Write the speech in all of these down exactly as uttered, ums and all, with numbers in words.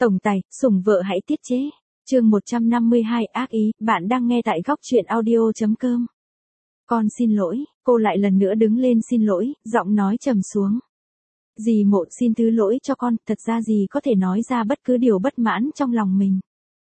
Tổng tài, sủng vợ hãy tiết chế. Chương một trăm năm mươi hai ác ý, bạn đang nghe tại góc truyện audio chấm com. Con xin lỗi, cô lại lần nữa đứng lên xin lỗi, giọng nói trầm xuống. Dì Mộ xin thứ lỗi cho con, thật ra dì có thể nói ra bất cứ điều bất mãn trong lòng mình.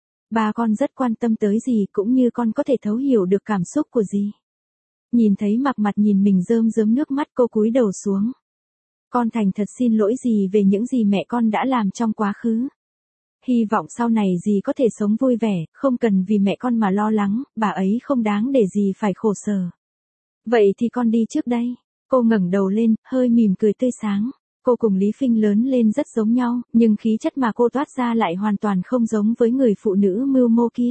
Ba con rất quan tâm tới dì cũng như con có thể thấu hiểu được cảm xúc của dì. Nhìn thấy Mặc Mặt nhìn mình rơm rớm nước mắt, cô cúi đầu xuống. Con thành thật xin lỗi dì về những gì mẹ con đã làm trong quá khứ. Hy vọng sau này dì có thể sống vui vẻ, không cần vì mẹ con mà lo lắng, bà ấy không đáng để dì phải khổ sở. Vậy thì con đi trước đây. Cô ngẩng đầu lên, hơi mỉm cười tươi sáng. Cô cùng Lý Phinh lớn lên rất giống nhau, nhưng khí chất mà cô toát ra lại hoàn toàn không giống với người phụ nữ mưu mô kia.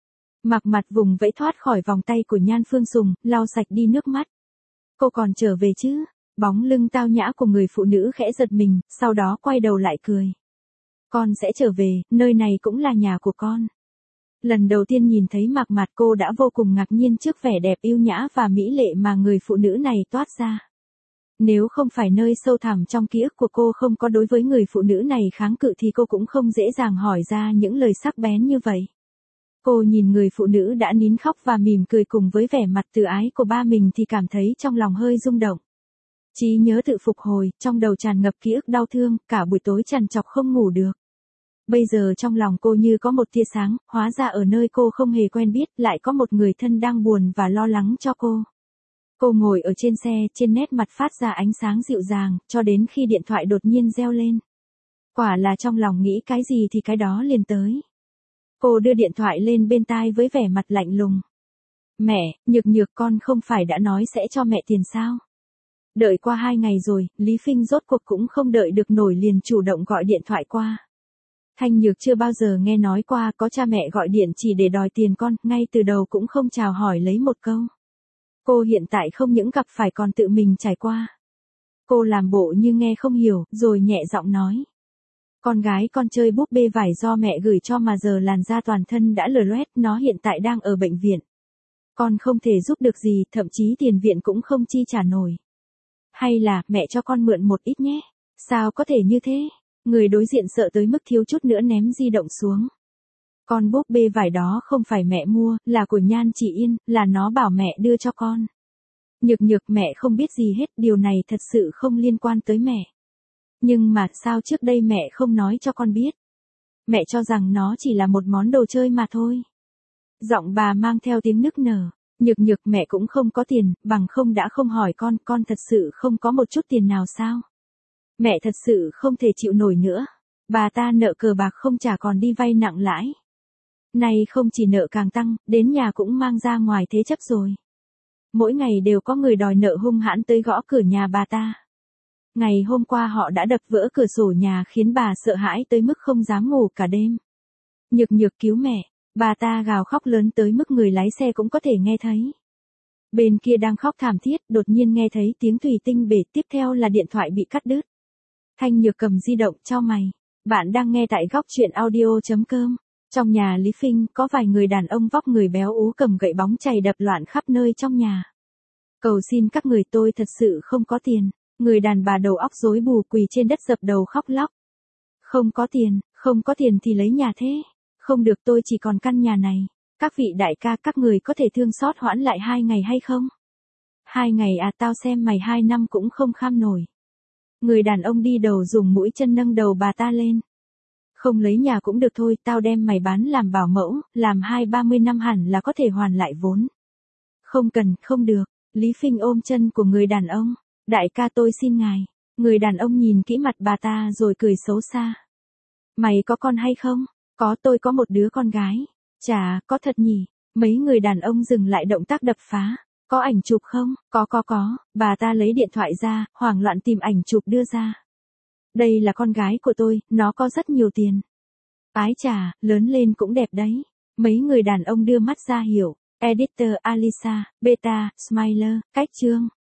Mặc Mặt vùng vẫy thoát khỏi vòng tay của Nhan Phương Sùng, lau sạch đi nước mắt. Cô còn trở về chứ? Bóng lưng tao nhã của người phụ nữ khẽ giật mình, sau đó quay đầu lại cười. Con sẽ trở về, nơi này cũng là nhà của con. Lần đầu tiên nhìn thấy Mặc Mặt, cô đã vô cùng ngạc nhiên trước vẻ đẹp yêu nhã và mỹ lệ mà người phụ nữ này toát ra. Nếu không phải nơi sâu thẳm trong ký ức của cô không có đối với người phụ nữ này kháng cự thì cô cũng không dễ dàng hỏi ra những lời sắc bén như vậy. Cô nhìn người phụ nữ đã nín khóc và mỉm cười cùng với vẻ mặt từ ái của ba mình thì cảm thấy trong lòng hơi rung động. Trí nhớ tự phục hồi, trong đầu tràn ngập ký ức đau thương, cả buổi tối trằn trọc không ngủ được. Bây giờ trong lòng cô như có một tia sáng, hóa ra ở nơi cô không hề quen biết lại có một người thân đang buồn và lo lắng cho cô. Cô ngồi ở trên xe, trên nét mặt phát ra ánh sáng dịu dàng, cho đến khi điện thoại đột nhiên reo lên. Quả là trong lòng nghĩ cái gì thì cái đó liền tới. Cô đưa điện thoại lên bên tai với vẻ mặt lạnh lùng. Mẹ, Nhược Nhược con không phải đã nói sẽ cho mẹ tiền sao? Đợi qua hai ngày rồi, Lý Phinh rốt cuộc cũng không đợi được nổi liền chủ động gọi điện thoại qua. Thanh Nhược chưa bao giờ nghe nói qua có cha mẹ gọi điện chỉ để đòi tiền con, ngay từ đầu cũng không chào hỏi lấy một câu. Cô hiện tại không những gặp phải còn tự mình trải qua. Cô làm bộ như nghe không hiểu, rồi nhẹ giọng nói. Con gái con chơi búp bê vải do mẹ gửi cho mà giờ làn da toàn thân đã lở loét, nó hiện tại đang ở bệnh viện. Con không thể giúp được gì, thậm chí tiền viện cũng không chi trả nổi. Hay là, mẹ cho con mượn một ít nhé. Sao có thể như thế? Người đối diện sợ tới mức thiếu chút nữa ném di động xuống. Con búp bê vải đó không phải mẹ mua, là của Nhan Chỉ Yên, là nó bảo mẹ đưa cho con. Nhược Nhược mẹ không biết gì hết, điều này thật sự không liên quan tới mẹ. Nhưng mà sao trước đây mẹ không nói cho con biết? Mẹ cho rằng nó chỉ là một món đồ chơi mà thôi. Giọng bà mang theo tiếng nức nở. Nhược Nhược mẹ cũng không có tiền, bằng không đã không hỏi con, con thật sự không có một chút tiền nào sao? Mẹ thật sự không thể chịu nổi nữa. Bà ta nợ cờ bạc không trả còn đi vay nặng lãi. Này không chỉ nợ càng tăng, đến nhà cũng mang ra ngoài thế chấp rồi. Mỗi ngày đều có người đòi nợ hung hãn tới gõ cửa nhà bà ta. Ngày hôm qua họ đã đập vỡ cửa sổ nhà khiến bà sợ hãi tới mức không dám ngủ cả đêm. Nhược Nhược cứu mẹ, bà ta gào khóc lớn tới mức người lái xe cũng có thể nghe thấy. Bên kia đang khóc thảm thiết, đột nhiên nghe thấy tiếng thủy tinh bể, tiếp theo là điện thoại bị cắt đứt. Thanh Nhược cầm di động, chau mày. Bạn đang nghe tại góc truyện audio chấm com. Trong nhà Lý Phinh có vài người đàn ông vóc người béo ú cầm gậy bóng chày đập loạn khắp nơi trong nhà. Cầu xin các người, tôi thật sự không có tiền. Người đàn bà đầu óc rối bù quỳ trên đất dập đầu khóc lóc. Không có tiền, không có tiền thì lấy nhà thế. Không được, tôi chỉ còn căn nhà này. Các vị đại ca, các người có thể thương xót hoãn lại hai ngày hay không? Hai ngày à, tao xem mày hai năm cũng không kham nổi. Người đàn ông đi đầu dùng mũi chân nâng đầu bà ta lên. Không lấy nhà cũng được thôi, tao đem mày bán làm bảo mẫu, làm hai ba mươi năm hẳn là có thể hoàn lại vốn. Không cần, không được. Lý Phinh ôm chân của người đàn ông. Đại ca tôi xin ngài. Người đàn ông nhìn kỹ mặt bà ta rồi cười xấu xa. Mày có con hay không? Có, tôi có một đứa con gái. Chà, có thật nhỉ? Mấy người đàn ông dừng lại động tác đập phá. Có ảnh chụp không? Có có có. Bà ta lấy điện thoại ra, hoảng loạn tìm ảnh chụp đưa ra. Đây là con gái của tôi, nó có rất nhiều tiền. Ái chà, lớn lên cũng đẹp đấy. Mấy người đàn ông đưa mắt ra hiểu. Editor Alisa, Beta, Smiler, cách chương.